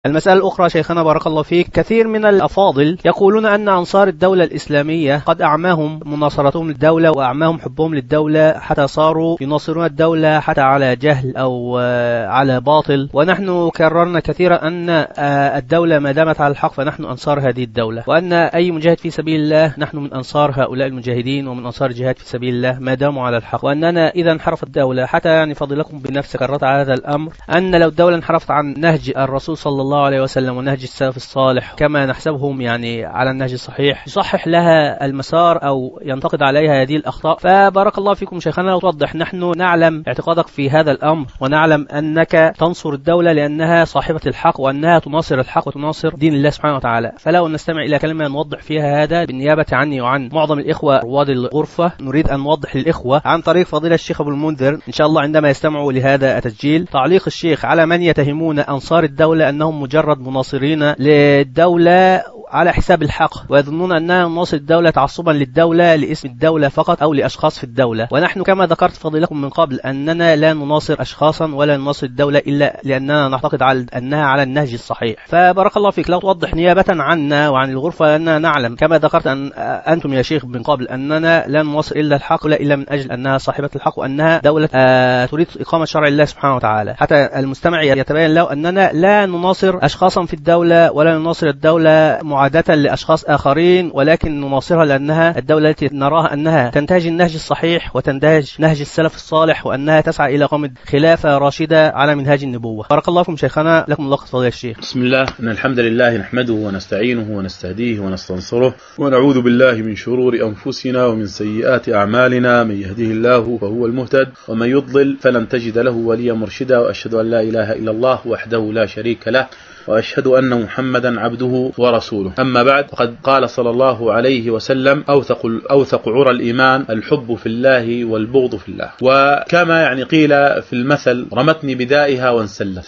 المسألة الأخرى شيخنا بارك الله فيك، كثير من الأفاضل يقولون أن أنصار الدولة الإسلامية قد أعماهم مناصرتهم للدولة وأعماهم حبهم للدولة حتى صاروا يناصرون الدولة حتى على جهل أو على باطل، ونحن كررنا كثيرا أن الدولة ما دامت على الحق فنحن أنصار هذه الدولة، وأن أي مجاهد في سبيل الله نحن من أنصار هؤلاء المجاهدين ومن أنصار الجهاد في سبيل الله ما داموا على الحق، وأننا إذا انحرفت الدولة حتى يعني فضلكم بنفسك كررت على هذا الأمر أن لو الدولة انحرفت عن نهج الرسول صلى الله عليه وسلم ونهج السلف الصالح كما نحسبهم يعني على النهج الصحيح يصحح لها المسار أو ينتقد عليها هذه الأخطاء. فبارك الله فيكم شيخنا لو توضح، نحن نعلم اعتقادك في هذا الأمر ونعلم أنك تنصر الدولة لأنها صاحبة الحق وأنها تناصر الحق وتناصر دين الله سبحانه وتعالى، فلو نستمع إلى كلمة نوضح فيها هذا بالنيابة عني وعن معظم الإخوة رواد الغرفة، نريد أن نوضح للإخوة عن طريق فضيلة الشيخ أبو المنذر إن شاء الله عندما يستمعوا لهذا التسجيل تعليق الشيخ على من يتهمون أنصار الدولة أنهم مجرد مناصرين للدولة على حساب الحق، ويظنون أننا نناصر الدولة تعصبا للدولة لاسم الدولة فقط أو لأشخاص في الدولة، ونحن كما ذكرت فضيلكم من قبل أننا لا نناصر أشخاصا ولا نناصر الدولة إلا لأننا نعتقد على أنها على النهج الصحيح. فبارك الله فيك لو توضح نيابة عنا وعن الغرفة، لأننا نعلم كما ذكرت أنتم يا شيخ من قبل أننا لا نناصر إلا الحق لا إلا من أجل أنها صاحبة الحق وأنها دولة تريد إقامة شرع الله سبحانه وتعالى، حتى المستمع يتبين له أننا لا نناصر أشخاصا في الدولة ولا نناصر الدولة معادة لأشخاص آخرين، ولكن نناصرها لأنها الدولة التي نراها أنها تنتهج النهج الصحيح وتنتهج نهج السلف الصالح وأنها تسعى إلى إقامة خلافة راشدة على منهاج النبوة. بارك الله فيكم شيخنا، لكم الله فضيلة الشيخ. بسم الله، إن الحمد لله نحمده ونستعينه ونستهديه ونستنصره ونعوذ بالله من شرور أنفسنا ومن سيئات أعمالنا، من يهده الله فهو المهتد ومن يضلل فلن تجد له وليا مرشدا، وأشهد أن لا إله إلا الله وحده لا شريك له وأشهد أن محمدا عبده ورسوله. أما بعد، فقد قال صلى الله عليه وسلم أوثق عرى الإيمان الحب في الله والبغض في الله، وكما يعني قيل في المثل رمتني بدائها وانسلت.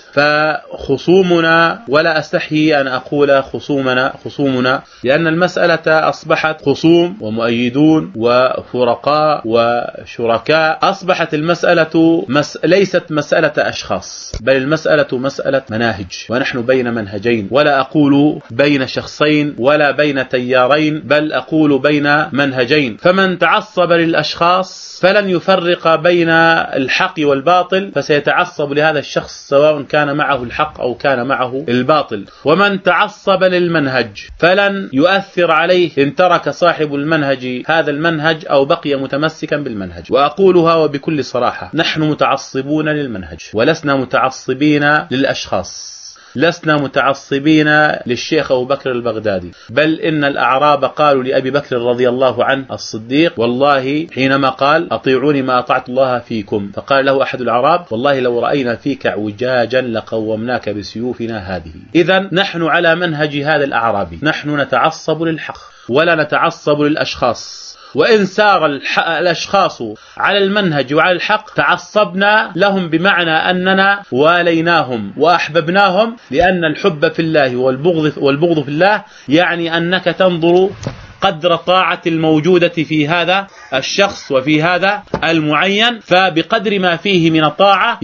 فخصومنا، ولا أستحي أن أقول خصومنا لأن المسألة أصبحت خصوم ومؤيدون وفرقاء وشركاء، أصبحت المسألة ليست مسألة أشخاص، بل المسألة مسألة مناهج، ونحن بين منهجين، ولا أقول بين شخصين ولا بين تيارين، بل أقول بين منهجين. فمن تعصب للأشخاص فلن يفرق بين الحق والباطل، فسيتعصب لهذا الشخص سواء كان معه الحق أو كان معه الباطل. ومن تعصب للمنهج فلن يؤثر عليه إن ترك صاحب المنهج هذا المنهج أو بقي متمسكا بالمنهج. وأقولها وبكل صراحة، نحن متعصبون للمنهج ولسنا متعصبين للأشخاص، لسنا متعصبين للشيخ أبو بكر البغدادي، بل إن الأعراب قالوا لأبي بكر رضي الله عنه الصديق والله حينما قال أطيعوني ما أطعت الله فيكم، فقال له أحد الأعراب والله لو رأينا فيك عوجاجا لقومناك بسيوفنا هذه. إذن نحن على منهج هذا الأعرابي، نحن نتعصب للحق ولا نتعصب للأشخاص، وإن سار الأشخاص على المنهج وعلى الحق تعصبنا لهم، بمعنى أننا واليناهم وأحببناهم، لأن الحب في الله والبغض في الله يعني أنك تنظر قدر الطاعة الموجودة في هذا الشخص وفي هذا المعين، فبقدر ما فيه من الطاعة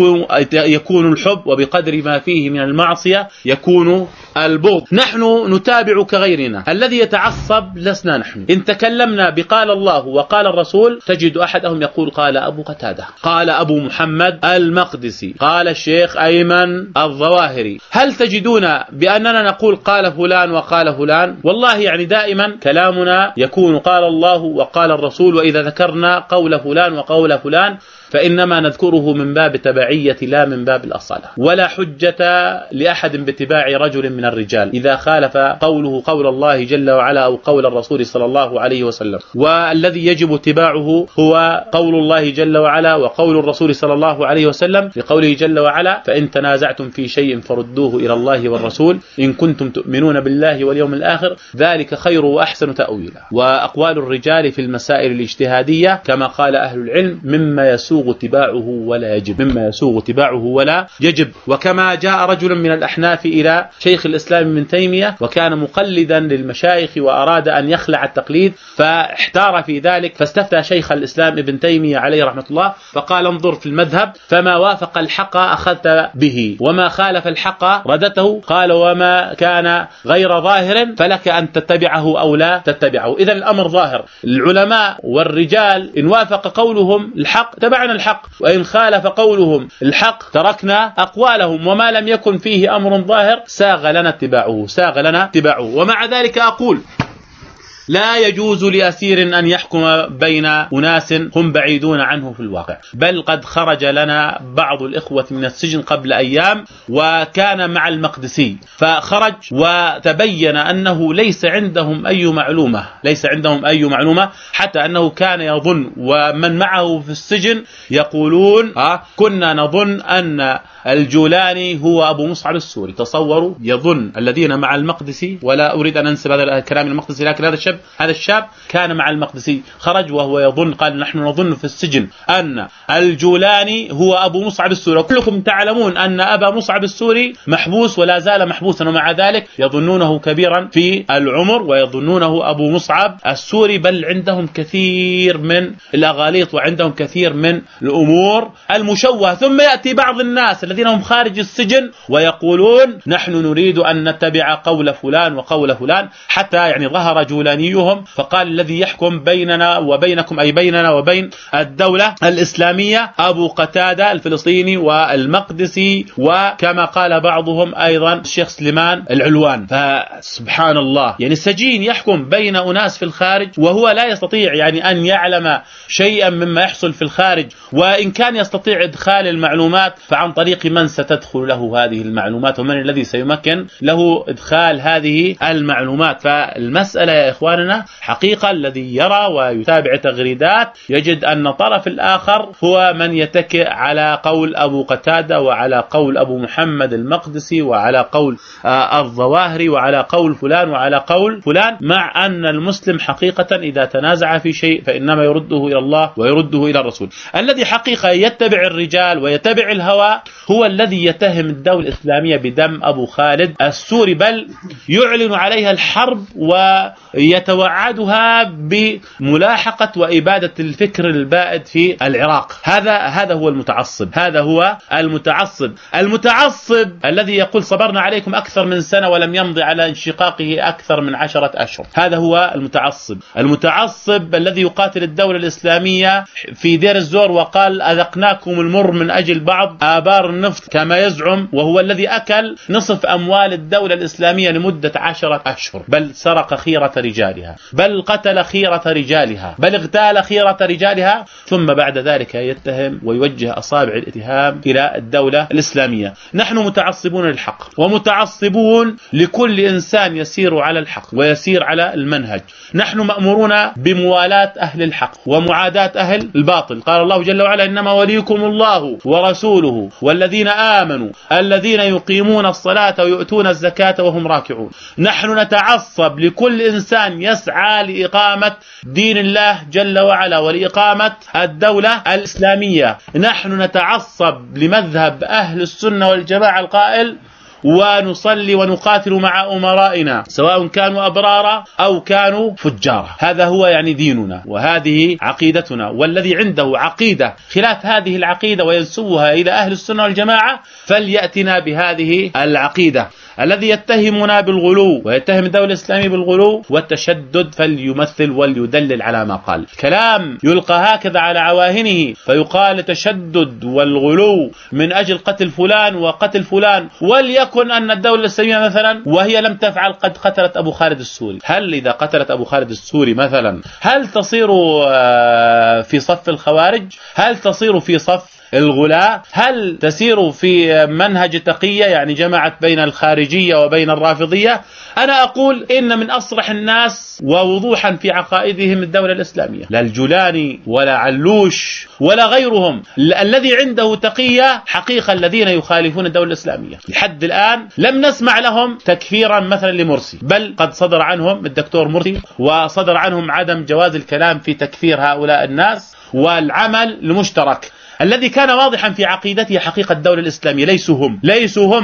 يكون الحب، وبقدر ما فيه من المعصية يكون البغض. نحن نتابع كغيرنا، الذي يتعصب لسنا نحن. إن تكلمنا بقال الله وقال الرسول تجد أحدهم يقول قال أبو قتادة، قال أبو محمد المقدسي، قال الشيخ أيمن الظواهري. هل تجدون بأننا نقول قال فلان وقال فلان؟ والله يعني دائما كلامنا يكون قال الله وقال الرسول، وإذا ذكرنا قول فلان وقول فلان فإنما نذكره من باب تبعية لا من باب الأصالة، ولا حجة لأحد باتباع رجل من الرجال إذا خالف قوله قول الله جل وعلا أو قول الرسول صلى الله عليه وسلم. والذي يجب اتباعه هو قول الله جل وعلا وقول الرسول صلى الله عليه وسلم، لقوله جل وعلا فإن تنازعتم في شيء فردوه إلى الله والرسول إن كنتم تؤمنون بالله واليوم الآخر ذلك خير وأحسن تأويلا. وأقوال الرجال في المسائل الاجتهادية كما قال أهل العلم مما يسوء يسوغ اتباعه ولا يجب، مما يسوغ اتباعه ولا يجب. وكما جاء رجل من الأحناف إلى شيخ الإسلام ابن تيمية وكان مقلدا للمشايخ وأراد أن يخلع التقليد فاحتار في ذلك، فاستفتى شيخ الإسلام ابن تيمية عليه رحمة الله فقال: انظر في المذهب، فما وافق الحق أخذت به وما خالف الحق ردته. قال: وما كان غير ظاهر فلك أن تتبعه أو لا تتبعه. إذا الأمر ظاهر، العلماء والرجال إن وافق قولهم الحق تبعنا الحق، وإن خالف قولهم الحق تركنا أقوالهم، وما لم يكن فيه أمر ظاهر ساغ لنا اتباعه. ومع ذلك أقول: لا يجوز لأسير أن يحكم بين أناس هم بعيدون عنه في الواقع، بل قد خرج لنا بعض الإخوة من السجن قبل أيام وكان مع المقدسي، فخرج وتبين أنه ليس عندهم أي معلومة، حتى أنه كان يظن، ومن معه في السجن يقولون كنا نظن أن الجولاني هو أبو مصعب السوري. تصوروا، يظن الذين مع المقدسي، ولا أريد أن أنسب هذا الكلام المقدسي، لكن هذا الشاب كان مع المقدسي، خرج وهو يظن، قال: نحن نظن في السجن أن الجولاني هو أبو مصعب السوري، وكلكم تعلمون أن أبا مصعب السوري محبوس ولا زال محبوسا، ومع ذلك يظنونه كبيرا في العمر ويظنونه أبو مصعب السوري، بل عندهم كثير من الأغاليط وعندهم كثير من الأمور المشوهة. ثم يأتي بعض الناس الذين هم خارج السجن ويقولون: نحن نريد أن نتبع قول فلان وقول فلان، حتى يعني ظهر جولانيهم فقال: الذي يحكم بيننا وبينكم، أي بيننا وبين الدولة الإسلامية، أبو قتادة الفلسطيني والمقدسي، وكما قال بعضهم أيضا الشيخ سليمان العلوان. فسبحان الله، يعني السجين يحكم بين أناس في الخارج وهو لا يستطيع يعني أن يعلم شيئا مما يحصل في الخارج، وإن كان يستطيع إدخال المعلومات فعن طريق من ستدخل له هذه المعلومات، ومن الذي سيمكن له إدخال هذه المعلومات. فالمسألة يا إخواننا حقيقة الذي يرى ويتابع تغريدات يجد أن الطرف الآخر هو من يتكئ على قول أبو قتادة وعلى قول أبو محمد المقدسي وعلى قول الظواهري وعلى قول فلان وعلى قول فلان، مع أن المسلم حقيقة إذا تنازع في شيء فإنما يرده إلى الله ويرده إلى الرسول. الذي حقيقة يتبع الرجال ويتبع الهوى هو الذي يتهم الدولة الإسلامية بدم أبو خالد السوري، بل يعلن عليها الحرب ويتوعدها بملاحقة وإبادة الفكر البائد في العراق. هذا هو المتعصب الذي يقول: صبرنا عليكم أكثر من سنة ولم يمضي على انشقاقه أكثر من 10 أشهر. هذا هو المتعصب الذي يقاتل الدولة الإسلامية في دير الزور وقال: أذقناكم المر من أجل بعض آبار النفط كما يزعم، وهو الذي أكل نصف أموال الدولة الإسلامية لمدة 10 أشهر، بل سرق خيرة رجالها، بل قتل خيرة رجالها، بل اغتال خيرة رجالها، ثم بعد ذلك يتهم ويوجه أصابع الاتهام إلى الدولة الإسلامية. نحن متعصبون للحق ومتعصبون لكل إنسان يسير على الحق ويسير على المنهج. نحن مأمورون بموالاة أهل الحق ومعاداة أهل الباطل. قال الله جل وعلا: إنما وليكم الله ورسوله والذين آمنوا الذين يقيمون الصلاة ويؤتون الزكاة وهم راكعون. نحن نتعصب لكل إنسان يسعى لإقامة دين الله جل وعلا ولإقامة الدولة الإسلامية. نحن نتعصب لمذهب أهل السنة والجماعة القائل: ونصلي ونقاتل مع أمرائنا سواء كانوا أبرارا أو كانوا فجارا. هذا هو يعني ديننا وهذه عقيدتنا. والذي عنده عقيدة خلاف هذه العقيدة وينسبها إلى أهل السنة والجماعة فليأتنا بهذه العقيدة. الذي يتهمنا بالغلو ويتهم الدولة الإسلامية بالغلو والتشدد فليمثل وليدلل على ما قال. كلام يلقى هكذا على عواهنه فيقال تشدد والغلو من أجل قتل فلان وقتل فلان، وليكن أن الدولة الإسلامية مثلا وهي لم تفعل قد قتلت أبو خالد السوري. هل إذا قتلت أبو خالد السوري مثلا هل تصير في صف الخوارج؟ هل تصير في صف الغلاء؟ هل تسير في منهج تقية يعني جمعت بين الخارجية وبين الرافضية؟ أنا أقول إن من أصرح الناس ووضوحا في عقائدهم الدولة الإسلامية، لا الجولاني ولا علوش ولا غيرهم. الذي عنده تقية حقيقة الذين يخالفون الدولة الإسلامية. لحد الآن لم نسمع لهم تكفيرا مثلا لمرسي، بل قد صدر عنهم الدكتور مرسي وصدر عنهم عدم جواز الكلام في تكفير هؤلاء الناس والعمل المشترك. الذي كان واضحا في عقيدته حقيقة الدولة الإسلامية ليسوا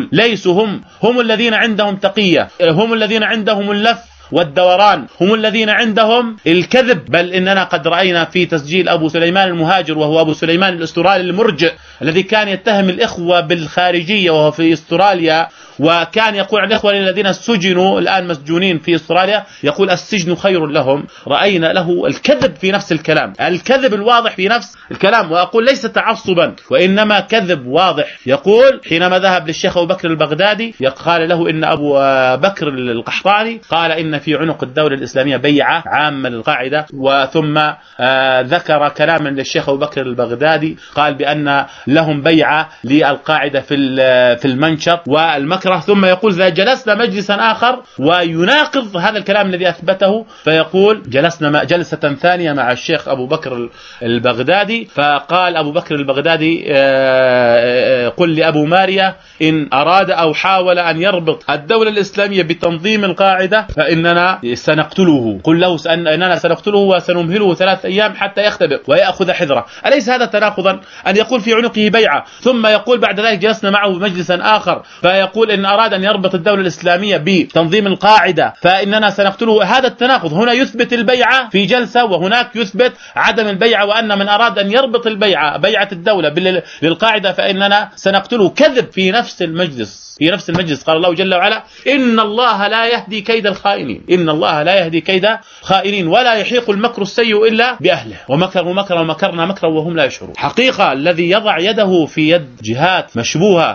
هم الذين عندهم تقية، هم الذين عندهم اللف والدوران، هم الذين عندهم الكذب. بل إننا قد رأينا في تسجيل أبو سليمان المهاجر، وهو أبو سليمان الأسترالي المرجئ الذي كان يتهم الإخوة بالخارجية وهو في أستراليا، وكان يقول عن الإخوة الذين سجنوا الآن مسجونين في أستراليا يقول السجن خير لهم. رأينا له الكذب في نفس الكلام، الكذب الواضح في نفس الكلام، وأقول ليس تعصبا وإنما كذب واضح. يقول حينما ذهب للشيخ أبو بكر البغدادي قال له إن أبو بكر القحطاني قال إن في عنق الدولة الإسلامية بيعة عامة للقاعدة، وثم ذكر كلاما للشيخ أبو بكر البغدادي قال بأن لهم بيعة للقاعدة في المنشط والمكره، ثم يقول إذا جلسنا مجلسا آخر ويناقض هذا الكلام الذي أثبته، فيقول جلسنا جلسة ثانية مع الشيخ أبو بكر البغدادي، فقال أبو بكر البغدادي قل لأبو ماريا إن أراد أو حاول أن يربط الدولة الإسلامية بتنظيم القاعدة فإننا سنقتله، قل له أننا سنقتله وسنمهله 3 أيام حتى يختبئ ويأخذ حذره. أليس هذا تناقضا أن يقول في عنقه بيعة ثم يقول بعد ذلك جلسنا معه مجلسا آخر فيقول إن أراد أن يربط الدولة الإسلامية بتنظيم القاعدة فإننا سنقتله؟ هذا التناقض. هنا يثبت البيعة في جلسة وهناك يثبت عدم البيعة، وأن من أراد أن يربط البيعة بيعة الدولة للقاعدة فإننا سنقتله. كذب في نفس المجلس. قال الله جل وعلا إن الله لا يهدي كيد الخائنين، إن الله لا يهدي كيد خائنين ولا يحيق المكر السيء إلا بأهله ومكرنا مكرا وهم لا يشعرون. حقيقة الذي يضع يده في يد جهات مشبوهة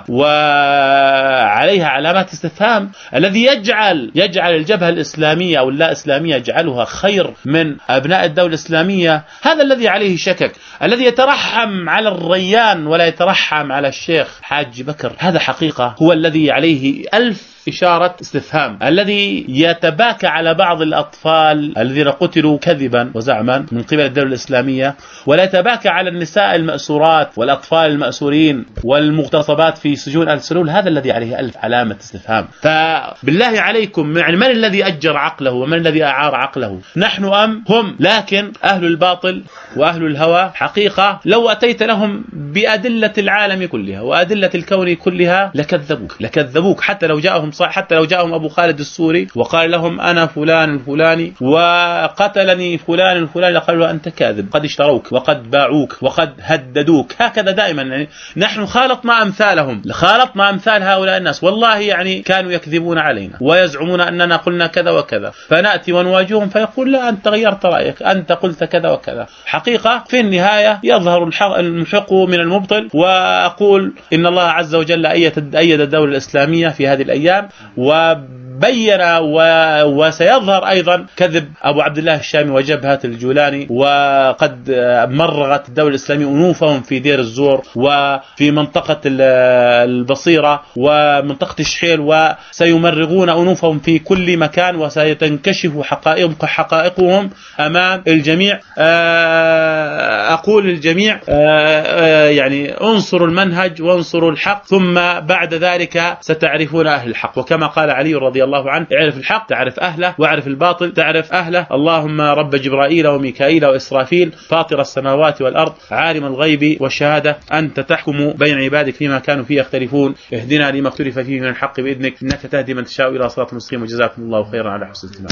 وعليها علامات استفهام، الذي يجعل الجبهة الإسلامية أو اللا إسلامية يجعلها خير من أبناء الدولة الإسلامية، هذا الذي عليه شكك. الذي يترحم على الريان ولا يترحم على الشيخ حاج بكر، هذا حقيقة هو الذي عليه 1000 إشارة استفهام. الذي يتباكى على بعض الأطفال الذين قتلوا كذبا وزعما من قبل الدولة الإسلامية، ولا يتباكى على النساء المأسورات والأطفال المأسورين والمغتصبات في سجون السلول، هذا الذي عليه 1000 علامة استفهام. فبالله عليكم من الذي أجر عقله ومن الذي أعار عقله؟ نحن أم هم؟ لكن أهل الباطل وأهل الهوى حقيقة لو أتيت لهم بأدلة العالم كلها وأدلة الكون كلها لكذبوك حتى لو جاءهم أبو خالد السوري وقال لهم أنا فلان الفلاني وقتلني فلان الفلاني، لقالوا أنت كاذب، قد اشتروك وقد باعوك وقد هددوك. هكذا دائما يعني نحن خالطنا أمثال هؤلاء الناس، والله يعني كانوا يكذبون علينا ويزعمون أننا قلنا كذا وكذا، فنأتي ونواجههم فيقول لا أنت غيرت رأيك، أنت قلت كذا وكذا. حقيقة في النهاية يظهر المحق من المبطل. وأقول إن الله عز وجل أيد الدولة الإسلامية في هذه الأيام وبين وسيظهر أيضا كذب أبو عبد الله الشامي وجبهة الجولاني، وقد مرغت الدولة الإسلامية أنوفهم في دير الزور وفي منطقة البصيرة ومنطقة الشحيل، وسيمرغون أنوفهم في كل مكان وسيتنكشف حقائقهم أمام الجميع. أقول للجميع يعني انصروا المنهج وانصروا الحق، ثم بعد ذلك ستعرفون أهل الحق. وكما قال علي رضي الله عنه اعرف الحق تعرف أهله، واعرف الباطل تعرف أهله. اللهم رب جبرائيل وميكائيل وإسرافيل فاطر السماوات والأرض عالم الغيب والشهادة أنت تحكم بين عبادك فيما كانوا فيه يختلفون، اهدنا لما اختلف فيه من الحق بإذنك إنك تهدي من تشاء إلى صراط مستقيم. وجزاكم الله خيرا على حسن الاستماع.